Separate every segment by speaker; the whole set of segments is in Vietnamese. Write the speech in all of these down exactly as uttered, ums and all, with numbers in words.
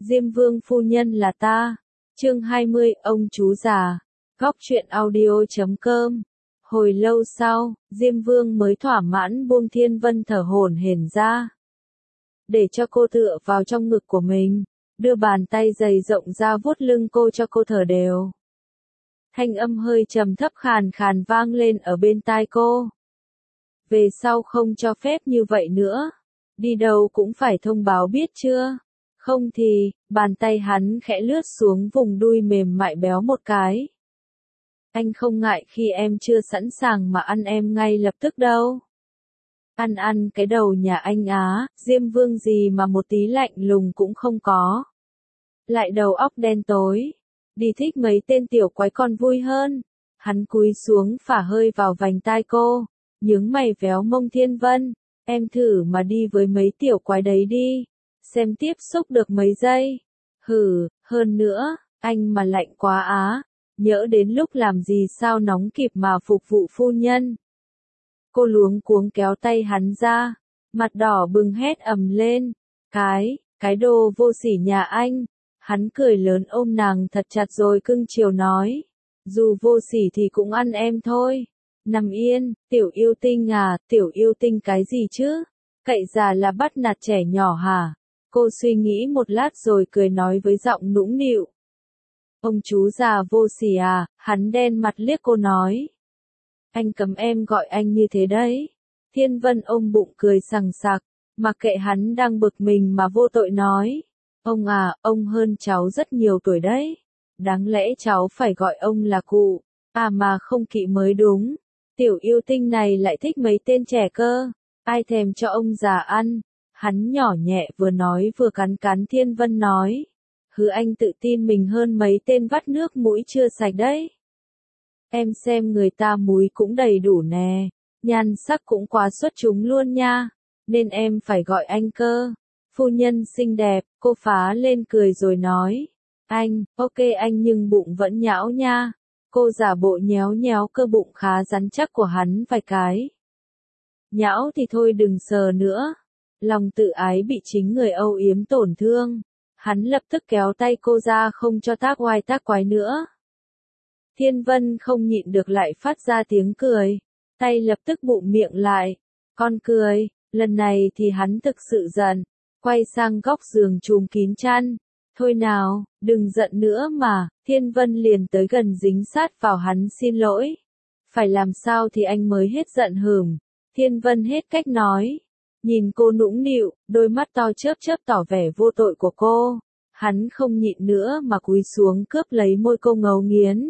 Speaker 1: Diêm Vương phu nhân là ta. Chương hai mươi, ông chú già. Góc truyện audio chấm com. Hồi lâu sau, Diêm Vương mới thỏa mãn buông Thiên Vân thở hổn hển ra. Để cho cô tựa vào trong ngực của mình, đưa bàn tay dày rộng ra vuốt lưng cô cho cô thở đều. Thanh âm hơi trầm thấp khàn khàn vang lên ở bên tai cô. Về sau không cho phép như vậy nữa. Đi đâu cũng phải thông báo biết chưa? Không thì, bàn tay hắn khẽ lướt xuống vùng đuôi mềm mại béo một cái. Anh không ngại khi em chưa sẵn sàng mà ăn em ngay lập tức đâu. Ăn ăn cái đầu nhà anh á, Diêm Vương gì mà một tí lạnh lùng cũng không có. Lại đầu óc đen tối. Đi thích mấy tên tiểu quái còn vui hơn. Hắn cúi xuống phả hơi vào vành tai cô, nhướng mày véo mông Thiên Vân. Em thử mà đi với mấy tiểu quái đấy đi. Xem tiếp xúc được mấy giây. Hừ, hơn nữa, anh mà lạnh quá á. Nhỡ đến lúc làm gì sao nóng kịp mà phục vụ phu nhân. Cô luống cuống kéo tay hắn ra. Mặt đỏ bừng hét ầm lên. Cái, cái đồ vô sỉ nhà anh. Hắn cười lớn ôm nàng thật chặt rồi cưng chiều nói. Dù vô sỉ thì cũng ăn em thôi. Nằm yên, tiểu yêu tinh à, tiểu yêu tinh cái gì chứ? Cậy già là bắt nạt trẻ nhỏ hả? Cô suy nghĩ một lát rồi cười nói với giọng nũng nịu. Ông chú già vô sỉ à, hắn đen mặt liếc cô nói. Anh cấm em gọi anh như thế đấy. Thiên Vân ôm bụng cười sằng sặc, mặc kệ hắn đang bực mình mà vô tội nói. Ông à, ông hơn cháu rất nhiều tuổi đấy. Đáng lẽ cháu phải gọi ông là cụ, à mà không kỵ mới đúng. Tiểu yêu tinh này lại thích mấy tên trẻ cơ, ai thèm cho ông già ăn. Hắn nhỏ nhẹ vừa nói vừa cắn cắn Thiên Vân nói. Hứ anh tự tin mình hơn mấy tên vắt nước mũi chưa sạch đấy. Em xem người ta múi cũng đầy đủ nè, nhan sắc cũng quá xuất chúng luôn nha, nên em phải gọi anh cơ. Phu nhân xinh đẹp, cô phá lên cười rồi nói. Anh, ok anh nhưng bụng vẫn nhão nha. Cô giả bộ nhéo nhéo cơ bụng khá rắn chắc của hắn vài cái. Nhão thì thôi đừng sờ nữa. Lòng tự ái bị chính người âu yếm tổn thương. Hắn lập tức kéo tay cô ra không cho tác oai tác quái nữa. Thiên Vân không nhịn được lại phát ra tiếng cười. Tay lập tức bụm miệng lại. Con cười, lần này thì hắn thực sự giận. Quay sang góc giường trùm kín chăn. Thôi nào, đừng giận nữa mà. Thiên Vân liền tới gần dính sát vào hắn xin lỗi. Phải làm sao thì anh mới hết giận hừm. Thiên Vân hết cách nói. Nhìn cô nũng nịu, đôi mắt to chớp chớp tỏ vẻ vô tội của cô. Hắn không nhịn nữa mà cúi xuống cướp lấy môi cô ngấu nghiến.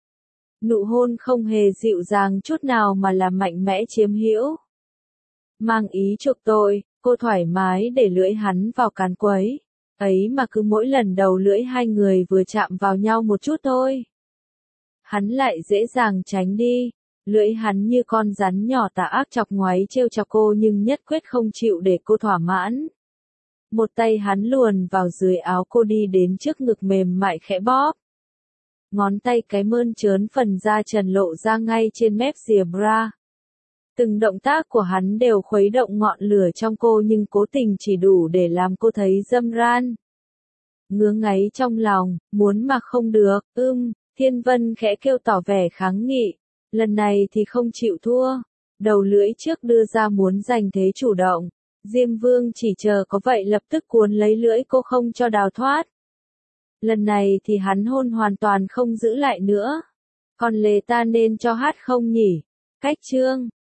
Speaker 1: Nụ hôn không hề dịu dàng chút nào mà là mạnh mẽ chiếm hữu. Mang ý chuộc tội, cô thoải mái để lưỡi hắn vào cán quấy. Ấy mà cứ mỗi lần đầu lưỡi hai người vừa chạm vào nhau một chút thôi. Hắn lại dễ dàng tránh đi. Lưỡi hắn như con rắn nhỏ tà ác chọc ngoáy trêu chọc cô nhưng nhất quyết không chịu để cô thỏa mãn. Một tay hắn luồn vào dưới áo cô đi đến trước ngực mềm mại khẽ bóp. Ngón tay cái mơn trớn phần da trần lộ ra ngay trên mép rìa bra. Từng động tác của hắn đều khuấy động ngọn lửa trong cô nhưng cố tình chỉ đủ để làm cô thấy dâm ran. Ngứa ngáy trong lòng, muốn mà không được, ưm, Thiên Vân khẽ kêu tỏ vẻ kháng nghị. Lần này thì không chịu thua. Đầu lưỡi trước đưa ra muốn giành thế chủ động. Diêm Vương chỉ chờ có vậy lập tức cuốn lấy lưỡi cô không cho đào thoát. Lần này thì hắn hôn hoàn toàn không giữ lại nữa. Còn lề ta nên cho hát không nhỉ? Cách chương